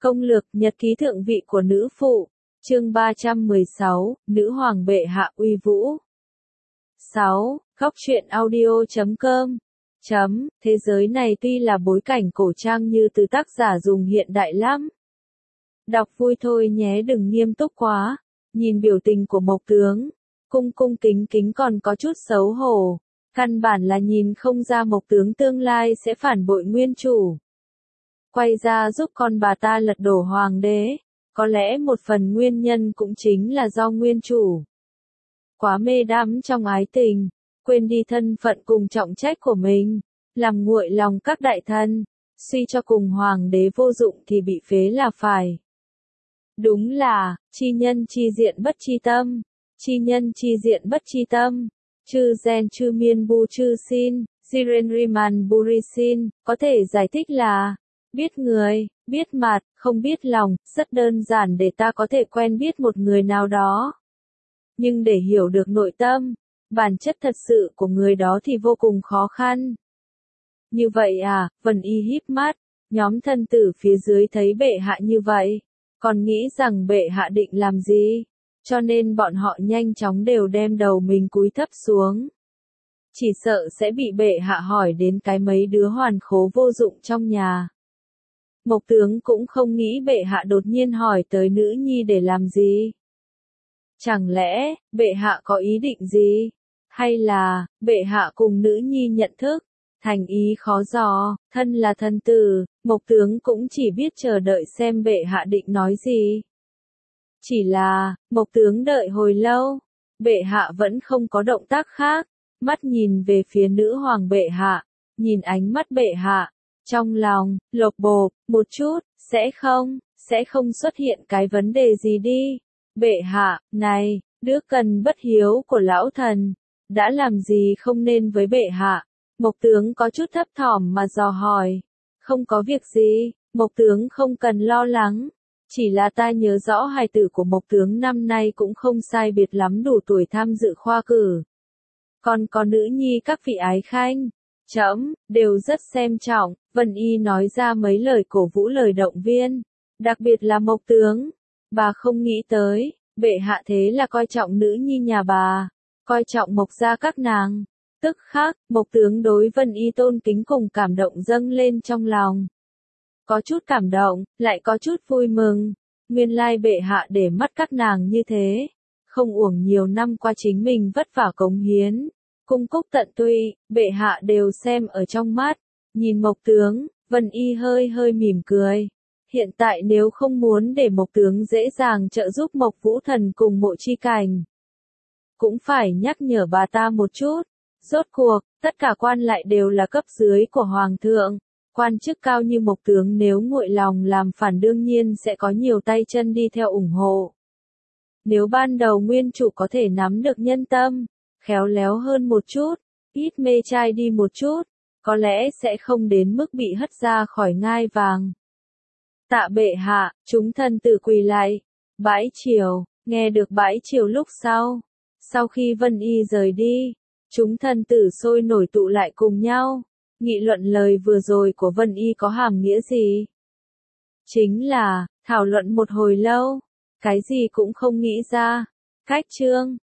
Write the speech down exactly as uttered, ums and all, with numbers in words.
Công lược nhật ký thượng vị của nữ phụ, chương ba trăm mười sáu, nữ hoàng bệ hạ uy vũ. sáu. Góc truyện audio chấm com chấm, thế giới này tuy là bối cảnh cổ trang như từ tác giả dùng hiện đại lắm. Đọc vui thôi nhé, đừng nghiêm túc quá. Nhìn biểu tình của Mộc tướng, cung cung kính kính còn có chút xấu hổ. Căn bản là nhìn không ra Mộc tướng tương lai sẽ phản bội nguyên chủ. Quay ra giúp con bà ta lật đổ hoàng đế. Có lẽ một phần nguyên nhân cũng chính là do nguyên chủ quá mê đắm trong ái tình, quên đi thân phận cùng trọng trách của mình, làm nguội lòng các đại thân, suy cho cùng hoàng đế vô dụng thì bị phế là phải. Đúng là, chi nhân chi diện bất chi tâm, chi nhân chi diện bất chi tâm, chư gen chư miên bu chư xin, siren riman burisin, có thể giải thích là, biết người, biết mặt, không biết lòng, rất đơn giản để ta có thể quen biết một người nào đó. Nhưng để hiểu được nội tâm, bản chất thật sự của người đó thì vô cùng khó khăn. Như vậy à, Vân Y híp mắt, nhóm thân tử phía dưới thấy bệ hạ như vậy, còn nghĩ rằng bệ hạ định làm gì, cho nên bọn họ nhanh chóng đều đem đầu mình cúi thấp xuống. Chỉ sợ sẽ bị bệ hạ hỏi đến cái mấy đứa hoàn khố vô dụng trong nhà. Mộc tướng cũng không nghĩ bệ hạ đột nhiên hỏi tới nữ nhi để làm gì. Chẳng lẽ, bệ hạ có ý định gì? Hay là, bệ hạ cùng nữ nhi nhận thức, thành ý khó dò, thân là thân tử, Mộc tướng cũng chỉ biết chờ đợi xem bệ hạ định nói gì. Chỉ là, Mộc tướng đợi hồi lâu, bệ hạ vẫn không có động tác khác, mắt nhìn về phía nữ hoàng bệ hạ, nhìn ánh mắt bệ hạ. Trong lòng, lột bột, một chút, sẽ không, sẽ không xuất hiện cái vấn đề gì đi. Bệ hạ, này, đứa cần bất hiếu của lão thần, đã làm gì không nên với bệ hạ? Mộc tướng có chút thấp thỏm mà dò hỏi. Không có việc gì, Mộc tướng không cần lo lắng. Chỉ là ta nhớ rõ hài tử của Mộc tướng năm nay cũng không sai biệt lắm đủ tuổi tham dự khoa cử. Còn có nữ nhi các vị ái khanh. Trẫm đều rất xem trọng, Vân Y nói ra mấy lời cổ vũ lời động viên, đặc biệt là Mộc tướng, bà không nghĩ tới, bệ hạ thế là coi trọng nữ nhi nhà bà, coi trọng Mộc gia các nàng. Tức khắc, Mộc tướng đối Vân Y tôn kính cùng cảm động dâng lên trong lòng. Có chút cảm động, lại có chút vui mừng, nguyên lai bệ hạ để mắt các nàng như thế, không uổng nhiều năm qua chính mình vất vả cống hiến. Cung cúc tận tụy, bệ hạ đều xem ở trong mắt. Nhìn Mộc tướng, Vân Y hơi hơi mỉm cười. Hiện tại nếu không muốn để Mộc tướng dễ dàng trợ giúp Mộc Vũ Thần cùng Mộ Chi Cảnh, cũng phải nhắc nhở bà ta một chút. Rốt cuộc, tất cả quan lại đều là cấp dưới của Hoàng thượng. Quan chức cao như Mộc tướng nếu nguội lòng làm phản đương nhiên sẽ có nhiều tay chân đi theo ủng hộ. Nếu ban đầu nguyên chủ có thể nắm được nhân tâm, khéo léo hơn một chút, ít mê trai đi một chút, có lẽ sẽ không đến mức bị hất ra khỏi ngai vàng. Tạ bệ hạ, chúng thân tử quỳ lại. Bãi triều, nghe được bãi triều lúc sau. Sau khi Vân Y rời đi, chúng thân tử sôi nổi tụ lại cùng nhau, nghị luận lời vừa rồi của Vân Y có hàm nghĩa gì. Chính là, thảo luận một hồi lâu, cái gì cũng không nghĩ ra. Cách chương